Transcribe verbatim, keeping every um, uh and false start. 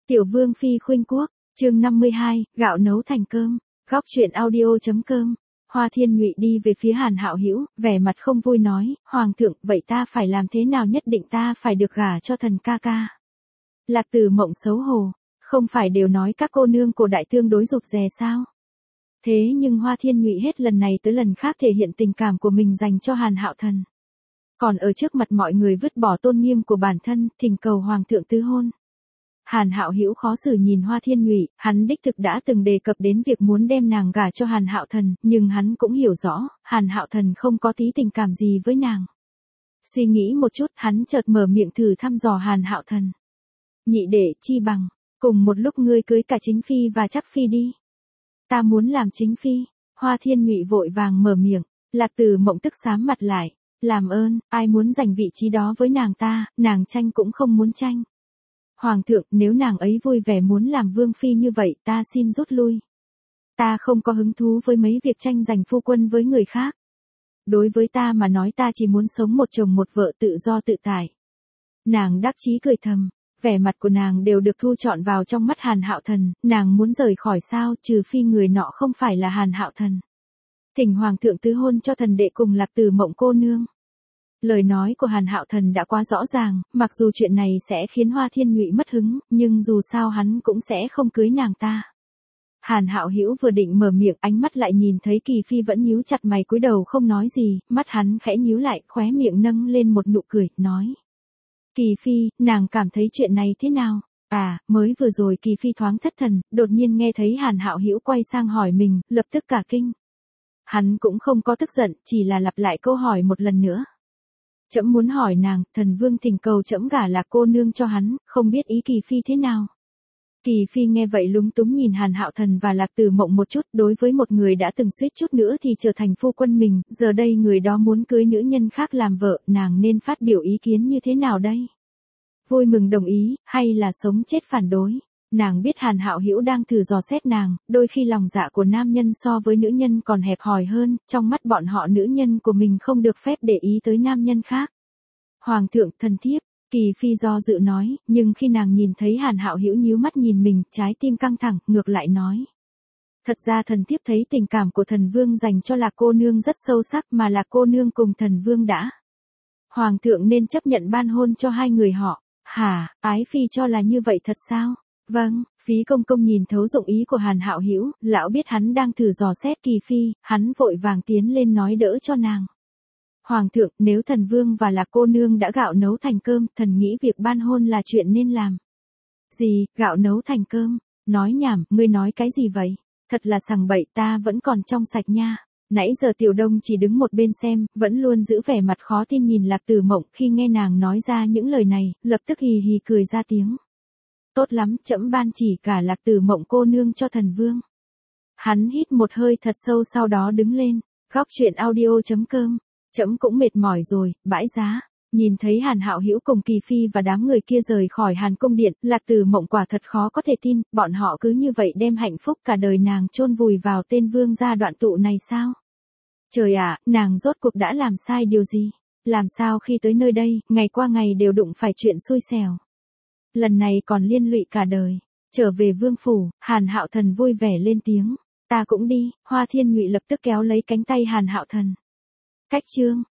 Tiểu Vương Phi khuynh quốc, chương năm mươi hai, gạo nấu thành cơm, góc truyện audio.com. Hoa Thiên Nhụy đi về phía Hàn Hạo Hữu, vẻ mặt không vui nói, Hoàng thượng, vậy ta phải làm thế nào, nhất định ta phải được gả cho thần ca ca. Lạc Tử Mộng xấu hổ, không phải đều nói các cô nương cổ đại tương đối rụt rè sao? Thế nhưng Hoa Thiên Nhụy hết lần này tới lần khác thể hiện tình cảm của mình dành cho Hàn Hạo Thần. Còn ở trước mặt mọi người vứt bỏ tôn nghiêm của bản thân, thỉnh cầu Hoàng thượng tứ hôn. Hàn Hạo Hữu khó xử nhìn Hoa Thiên Nhụy, hắn đích thực đã từng đề cập đến việc muốn đem nàng gả cho Hàn Hạo Thần, nhưng hắn cũng hiểu rõ, Hàn Hạo Thần không có tí tình cảm gì với nàng. Suy nghĩ một chút, hắn chợt mở miệng thử thăm dò Hàn Hạo Thần. Nhị đệ, chi bằng, cùng một lúc ngươi cưới cả chính phi và chắc phi đi. Ta muốn làm chính phi. Hoa Thiên Nhụy vội vàng mở miệng, Lạc Tử Mộng tức xám mặt lại, làm ơn, ai muốn giành vị trí đó với nàng ta, nàng tranh cũng không muốn tranh. Hoàng thượng, nếu nàng ấy vui vẻ muốn làm vương phi như vậy, ta xin rút lui. Ta không có hứng thú với mấy việc tranh giành phu quân với người khác. Đối với ta mà nói, ta chỉ muốn sống một chồng một vợ tự do tự tại. Nàng đắc chí cười thầm, vẻ mặt của nàng đều được thu trọn vào trong mắt Hàn Hạo Thần, nàng muốn rời khỏi sao, trừ phi người nọ không phải là Hàn Hạo Thần. Thỉnh Hoàng thượng tứ hôn cho thần đệ cùng Lạc Tử Mộng cô nương. Lời nói của Hàn Hạo Thần đã quá rõ ràng, mặc dù chuyện này sẽ khiến Hoa Thiên Nhụy mất hứng, nhưng dù sao hắn cũng sẽ không cưới nàng ta. Hàn Hạo Hữu vừa định mở miệng, ánh mắt lại nhìn thấy Kỳ Phi vẫn nhíu chặt mày cúi đầu không nói gì, mắt hắn khẽ nhíu lại, khóe miệng nâng lên một nụ cười, nói. Kỳ Phi, nàng cảm thấy chuyện này thế nào? À, mới vừa rồi Kỳ Phi thoáng thất thần, đột nhiên nghe thấy Hàn Hạo Hữu quay sang hỏi mình, lập tức cả kinh. Hắn cũng không có tức giận, chỉ là lặp lại câu hỏi một lần nữa. Trẫm muốn hỏi nàng, thần vương thỉnh cầu trẫm gả Lạc cô nương cho hắn, không biết ý Kỳ Phi thế nào. Kỳ Phi nghe vậy lúng túng nhìn Hàn Hạo Thần và Lạc Tử Mộng một chút, đối với một người đã từng suýt chút nữa thì trở thành phu quân mình, giờ đây người đó muốn cưới nữ nhân khác làm vợ, nàng nên phát biểu ý kiến như thế nào đây? Vui mừng đồng ý, hay là sống chết phản đối? Nàng biết Hàn Hạo Hữu đang thử dò xét nàng, đôi khi lòng dạ của nam nhân so với nữ nhân còn hẹp hòi hơn, trong mắt bọn họ nữ nhân của mình không được phép để ý tới nam nhân khác. Hoàng thượng, thần thiếp, Kỳ Phi do dự nói, nhưng khi nàng nhìn thấy Hàn Hạo Hữu nhíu mắt nhìn mình, trái tim căng thẳng, ngược lại nói. Thật ra thần thiếp thấy tình cảm của thần vương dành cho Lạc cô nương rất sâu sắc, mà Lạc cô nương cùng thần vương đã. Hoàng thượng nên chấp nhận ban hôn cho hai người họ. Hả, ái phi cho là như vậy thật sao? Vâng, Phí công công nhìn thấu dụng ý của Hàn Hạo Hữu, lão biết hắn đang thử dò xét Kỳ Phi, hắn vội vàng tiến lên nói đỡ cho nàng. Hoàng thượng, nếu thần vương và Lạc cô nương đã gạo nấu thành cơm, thần nghĩ việc ban hôn là chuyện nên làm. Gì, gạo nấu thành cơm? Nói nhảm, ngươi nói cái gì vậy? Thật là sằng bậy, ta vẫn còn trong sạch nha. Nãy giờ Tiểu Đông chỉ đứng một bên xem, vẫn luôn giữ vẻ mặt khó tin nhìn Lạc Tử Mộng, khi nghe nàng nói ra những lời này, lập tức hì hì cười ra tiếng. Tốt lắm, trẫm ban chỉ cả Lạc Tử Mộng cô nương cho thần vương. Hắn hít một hơi thật sâu sau đó đứng lên, góc truyện audio.com. Trẫm cũng mệt mỏi rồi, bãi giá. Nhìn thấy Hàn Hạo Hữu cùng Kỳ Phi và đám người kia rời khỏi Hàn Cung Điện, Lạc Tử Mộng quả thật khó có thể tin, bọn họ cứ như vậy đem hạnh phúc cả đời nàng chôn vùi vào tên vương gia đoạn tụ này sao? Trời ạ, nàng rốt cuộc đã làm sai điều gì? Làm sao khi tới nơi đây, ngày qua ngày đều đụng phải chuyện xui xẻo. Lần này còn liên lụy cả đời. Trở về vương phủ, Hàn Hạo Thần vui vẻ lên tiếng. Ta cũng đi. Hoa Thiên Nhụy lập tức kéo lấy cánh tay Hàn Hạo Thần. Cách chương.